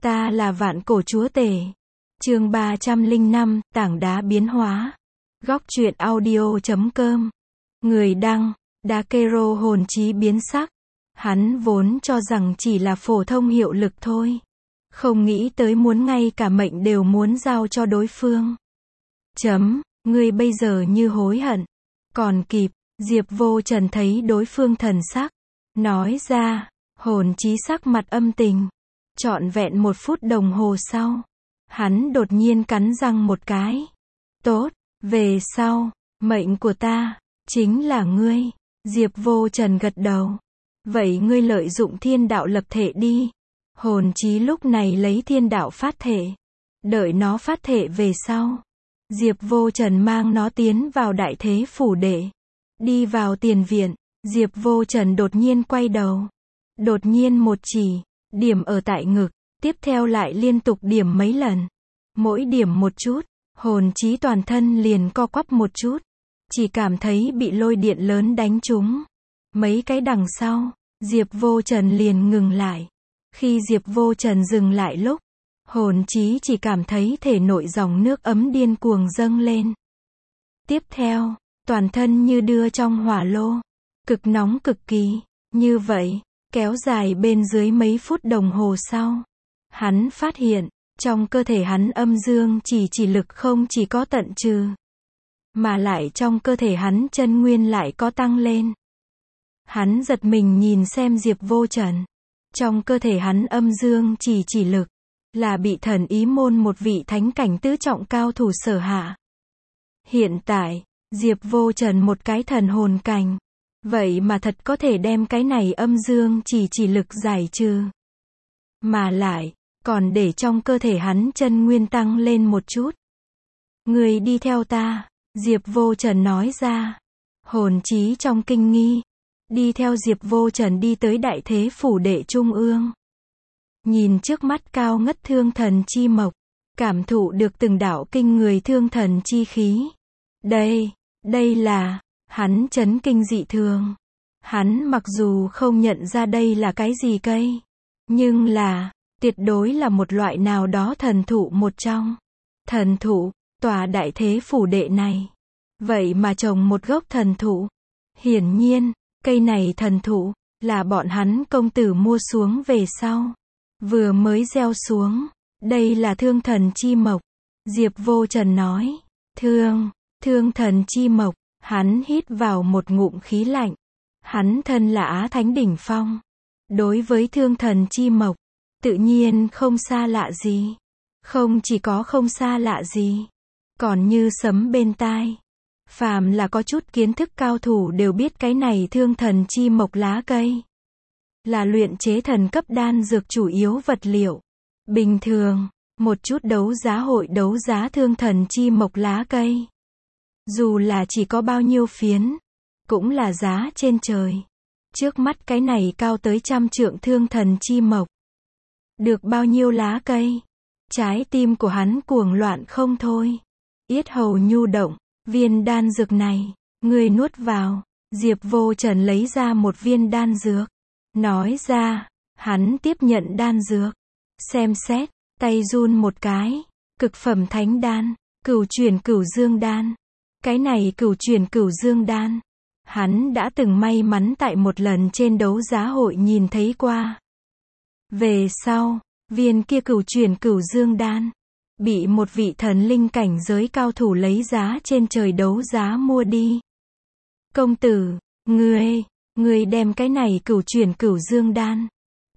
Ta là vạn cổ chúa tể. Chương 305, tảng đá biến hóa. Góc truyện audio.com. Người đăng, Dakero hồn chí biến sắc. Hắn vốn cho rằng chỉ là phổ thông hiệu lực thôi. Không nghĩ tới muốn ngay cả mệnh đều muốn giao cho đối phương. Ngươi bây giờ như hối hận. Còn kịp, Diệp Vô Trần thấy đối phương thần sắc. Nói ra, hồn chí sắc mặt âm tình. Trọn vẹn 1 phút đồng hồ sau. Hắn đột nhiên cắn răng một cái. Tốt, về sau, mệnh của ta, chính là ngươi. Diệp Vô Trần gật đầu. Vậy ngươi lợi dụng thiên đạo lập thể đi. Hồn chí lúc này lấy thiên đạo phát thể. Đợi nó phát thể về sau. Diệp Vô Trần mang nó tiến vào đại thế phủ đệ. Đi vào tiền viện, Diệp Vô Trần đột nhiên quay đầu. Đột nhiên một chỉ, điểm ở tại ngực, tiếp theo lại liên tục điểm mấy lần. Mỗi điểm một chút, hồn chí toàn thân liền co quắp một chút. Chỉ cảm thấy bị lôi điện lớn đánh trúng. Mấy cái đằng sau, Diệp Vô Trần liền ngừng lại. Khi Diệp Vô Trần dừng lại lúc, hồn chí chỉ cảm thấy thể nội dòng nước ấm điên cuồng dâng lên. Tiếp theo, toàn thân như đưa trong hỏa lô, cực nóng cực kỳ. Như vậy, kéo dài bên dưới mấy phút đồng hồ sau, hắn phát hiện, trong cơ thể hắn âm dương chỉ lực không chỉ có tận trừ, mà lại trong cơ thể hắn chân nguyên lại có tăng lên. Hắn giật mình nhìn xem Diệp Vô Trần. Trong cơ thể hắn âm dương chỉ lực, là bị thần ý môn một vị thánh cảnh tứ trọng cao thủ sở hạ. Hiện tại, Diệp Vô Trần một cái thần hồn cảnh. Vậy mà thật có thể đem cái này âm dương chỉ lực giải trừ. Mà lại, còn để trong cơ thể hắn chân nguyên tăng lên một chút. Người đi theo ta, Diệp Vô Trần nói ra. Hồn chí trong kinh nghi. Đi theo Diệp Vô Trần đi tới đại thế phủ đệ trung ương. Nhìn trước mắt cao ngất thương thần chi mộc. Cảm thụ được từng đạo kinh người thương thần chi khí. Đây là, hắn chấn kinh dị thường. Hắn mặc dù không nhận ra đây là cái gì cây. Nhưng là, tuyệt đối là một loại nào đó thần thụ một trong. Thần thụ, tòa đại thế phủ đệ này. Vậy mà trồng một gốc thần thụ. Hiển nhiên, cây này thần thụ, là bọn hắn công tử mua xuống về sau. Vừa mới gieo xuống. Đây là thương thần chi mộc. Diệp Vô Trần nói. Thương thần chi mộc. Hắn hít vào một ngụm khí lạnh. Hắn thân là Á Thánh đỉnh phong. Đối với thương thần chi mộc, tự nhiên không xa lạ gì. Không chỉ có không xa lạ gì, còn như sấm bên tai. Phàm là có chút kiến thức cao thủ đều biết cái này thương thần chi mộc lá cây. Là luyện chế thần cấp đan dược chủ yếu vật liệu. Bình thường, một chút đấu giá hội đấu giá thương thần chi mộc lá cây. Dù là chỉ có bao nhiêu phiến, cũng là giá trên trời. Trước mắt cái này cao tới 100 trượng thương thần chi mộc. Được bao nhiêu lá cây? Trái tim của hắn cuồng loạn không thôi. Yết hầu nhu động, viên đan dược này, ngươi nuốt vào. Diệp Vô Trần lấy ra một viên đan dược. Nói ra, hắn tiếp nhận đan dược. Xem xét, tay run một cái. Cực phẩm thánh đan, cửu chuyển cửu dương đan. Cái này cửu chuyển cửu dương đan, hắn đã từng may mắn tại một lần trên đấu giá hội nhìn thấy qua. Về sau, viên kia cửu chuyển cửu dương đan, bị một vị thần linh cảnh giới cao thủ lấy giá trên trời đấu giá mua đi. Công tử, ngươi đem cái này cửu chuyển cửu dương đan,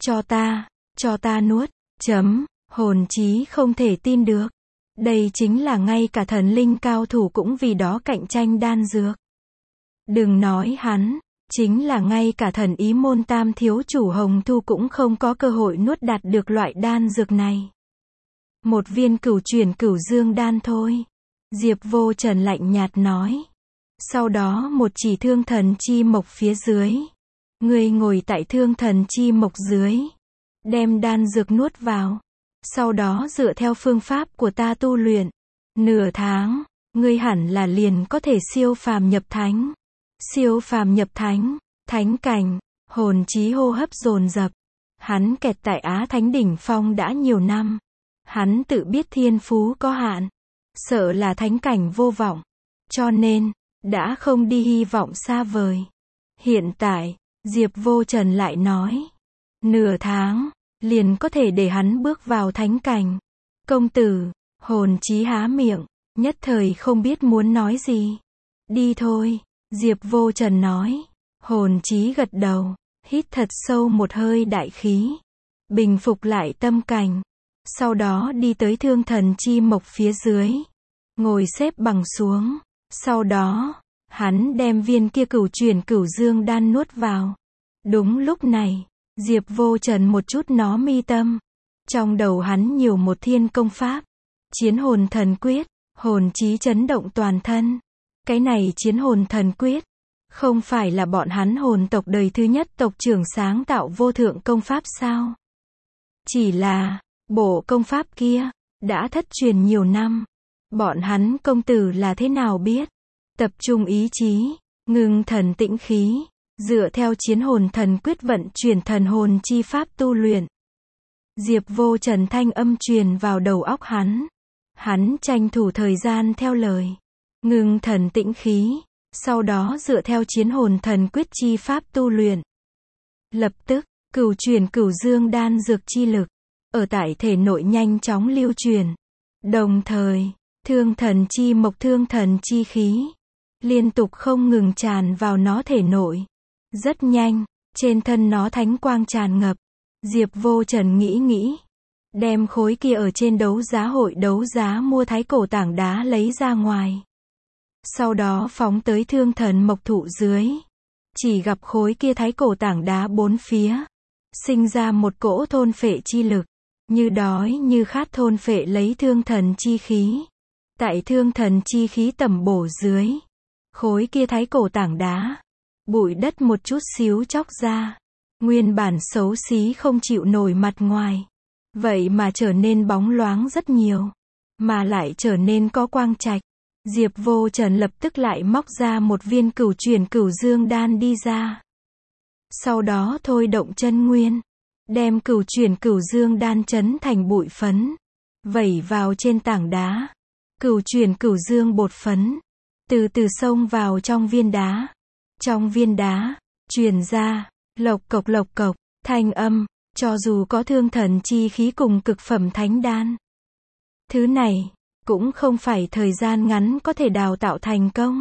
cho ta nuốt, hồn chí không thể tin được. Đây chính là ngay cả thần linh cao thủ cũng vì đó cạnh tranh đan dược. Đừng nói hắn, chính là ngay cả thần ý môn tam thiếu chủ Hồng Thu cũng không có cơ hội nuốt đạt được loại đan dược này. Một viên cửu chuyển cửu dương đan thôi. Diệp Vô Trần lạnh nhạt nói. Sau đó một chỉ thương thần chi mộc phía dưới. Ngươi ngồi tại thương thần chi mộc dưới. Đem đan dược nuốt vào. Sau đó dựa theo phương pháp của ta tu luyện. Nửa tháng, ngươi hẳn là liền có thể siêu phàm nhập thánh. Siêu phàm nhập thánh, thánh cảnh, hồn chí hô hấp dồn dập. Hắn kẹt tại Á Thánh đỉnh phong đã nhiều năm. Hắn tự biết thiên phú có hạn, sợ là thánh cảnh vô vọng, cho nên đã không đi hy vọng xa vời. Hiện tại, Diệp Vô Trần lại nói, nửa tháng liền có thể để hắn bước vào thánh cảnh. Công tử, Hồn Chí há miệng, nhất thời không biết muốn nói gì. Đi thôi, Diệp Vô Trần nói. Hồn Chí gật đầu, hít thật sâu một hơi đại khí, bình phục lại tâm cảnh. Sau đó đi tới Thương Thần Chi Mộc phía dưới, ngồi xếp bằng xuống. Sau đó, hắn đem viên kia Cửu Chuyển Cửu Dương đan nuốt vào. Đúng lúc này, Diệp Vô Trần một chút nó mi tâm. Trong đầu hắn nhiều một thiên công pháp, Chiến Hồn Thần Quyết. Hồn Chí chấn động toàn thân. Cái này Chiến Hồn Thần Quyết, không phải là bọn hắn hồn tộc đời thứ nhất tộc trưởng sáng tạo vô thượng công pháp sao? Chỉ là, bộ công pháp kia, đã thất truyền nhiều năm. Bọn hắn công tử là thế nào biết? Tập trung ý chí, ngưng thần tĩnh khí, dựa theo Chiến Hồn Thần Quyết vận chuyển thần hồn chi pháp tu luyện. Diệp Vô Trần thanh âm truyền vào đầu óc hắn. Hắn tranh thủ thời gian theo lời, ngưng thần tĩnh khí, sau đó dựa theo Chiến Hồn Thần Quyết chi pháp tu luyện. Lập tức, Cửu Chuyển Cửu Dương đan dược chi lực ở tại thể nội nhanh chóng lưu truyền. Đồng thời, Thương Thần Chi Mộc Thương Thần chi khí liên tục không ngừng tràn vào nó thể nội. Rất nhanh, trên thân nó thánh quang tràn ngập. Diệp Vô Trần nghĩ, đem khối kia ở trên đấu giá hội đấu giá mua thái cổ tảng đá lấy ra ngoài. Sau đó phóng tới Thương Thần Mộc thụ dưới. Chỉ gặp khối kia thái cổ tảng đá bốn phía sinh ra một cỗ thôn phệ chi lực, như đói như khát thôn phệ lấy thương thần chi khí. Tại thương thần chi khí tẩm bổ dưới, khối kia thái cổ tảng đá, bụi đất một chút xíu chóc ra. Nguyên bản xấu xí không chịu nổi mặt ngoài, vậy mà trở nên bóng loáng rất nhiều, mà lại trở nên có quang trạch. Diệp Vô Trần lập tức lại móc ra một viên Cửu Chuyển Cửu Dương đan đi ra. Sau đó thôi động chân nguyên, đem Cửu Chuyển Cửu Dương đan chấn thành bụi phấn, vẩy vào trên tảng đá. Cửu Chuyển Cửu Dương bột phấn từ từ xông vào trong viên đá. Trong viên đá truyền ra lộc cộc thanh âm, cho dù có thương thần chi khí cùng cực phẩm thánh đan, thứ này cũng không phải thời gian ngắn có thể đào tạo thành công.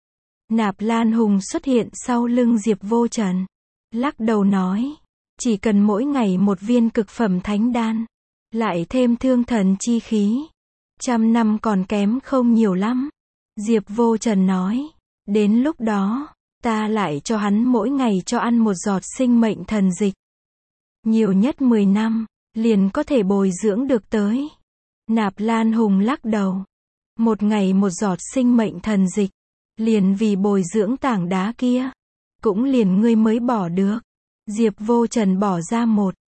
Nạp Lan Hùng xuất hiện sau lưng Diệp Vô Trần, lắc đầu nói, chỉ cần mỗi ngày một viên cực phẩm thánh đan, lại thêm thương thần chi khí, 100 năm còn kém không nhiều lắm. Diệp Vô Trần nói, đến lúc đó, ta lại cho hắn mỗi ngày cho ăn một giọt sinh mệnh thần dịch. Nhiều nhất 10 năm, liền có thể bồi dưỡng được tới. Nạp Lan Hùng lắc đầu. Một ngày một giọt sinh mệnh thần dịch, liền vì bồi dưỡng tảng đá kia, cũng liền ngươi mới bỏ được. Diệp Vô Trần bỏ ra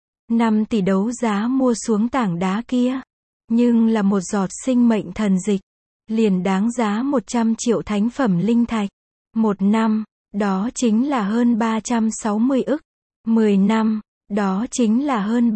1,5 tỷ đấu giá mua xuống tảng đá kia. Nhưng là một giọt sinh mệnh thần dịch, liền đáng giá 100 triệu thánh phẩm linh thạch. 1 năm, đó chính là hơn 360 ức. 10 năm, đó chính là hơn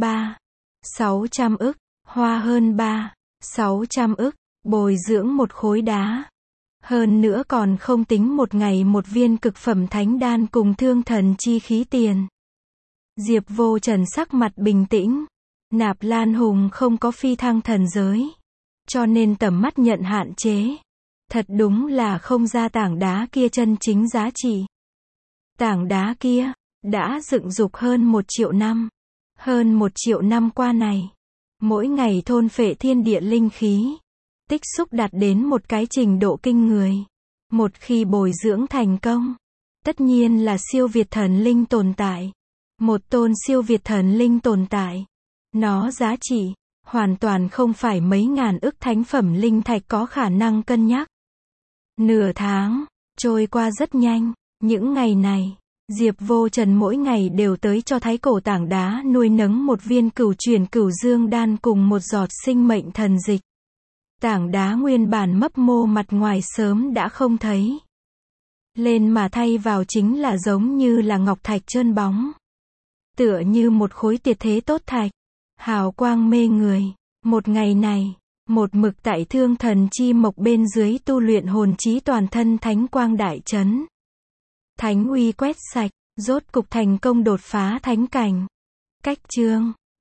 600 ức. Hoa hơn 600 ức, bồi dưỡng một khối đá. Hơn nữa còn không tính một ngày một viên cực phẩm thánh đan cùng thương thần chi khí tiền. Diệp Vô Trần sắc mặt bình tĩnh. Nạp Lan Hùng không có phi thăng thần giới, cho nên tầm mắt nhận hạn chế. Thật đúng là không ra tảng đá kia chân chính giá trị. Tảng đá kia đã dựng dục hơn 1 triệu năm. Hơn 1 triệu năm qua này, mỗi ngày thôn phệ thiên địa linh khí, tích xúc đạt đến một cái trình độ kinh người. Một khi bồi dưỡng thành công, tất nhiên là siêu việt thần linh tồn tại. Một tôn siêu việt thần linh tồn tại, nó giá trị hoàn toàn không phải mấy ngàn ức thánh phẩm linh thạch có khả năng cân nhắc. Nửa tháng trôi qua rất nhanh. Những ngày này, Diệp Vô Trần mỗi ngày đều tới cho thái cổ tảng đá nuôi nấng một viên Cửu Chuyển Cửu Dương đan cùng một giọt sinh mệnh thần dịch. Tảng đá nguyên bản mấp mô mặt ngoài sớm đã không thấy lên, mà thay vào chính là giống như là ngọc thạch trơn bóng. Tựa như một khối tuyệt thế tốt thạch, hào quang mê người. Một ngày này, một mực tại Thương Thần Chi Mộc bên dưới tu luyện hồn trí toàn thân thánh quang đại chấn. Thánh uy quét sạch, rốt cục thành công đột phá thánh cảnh. Cách chương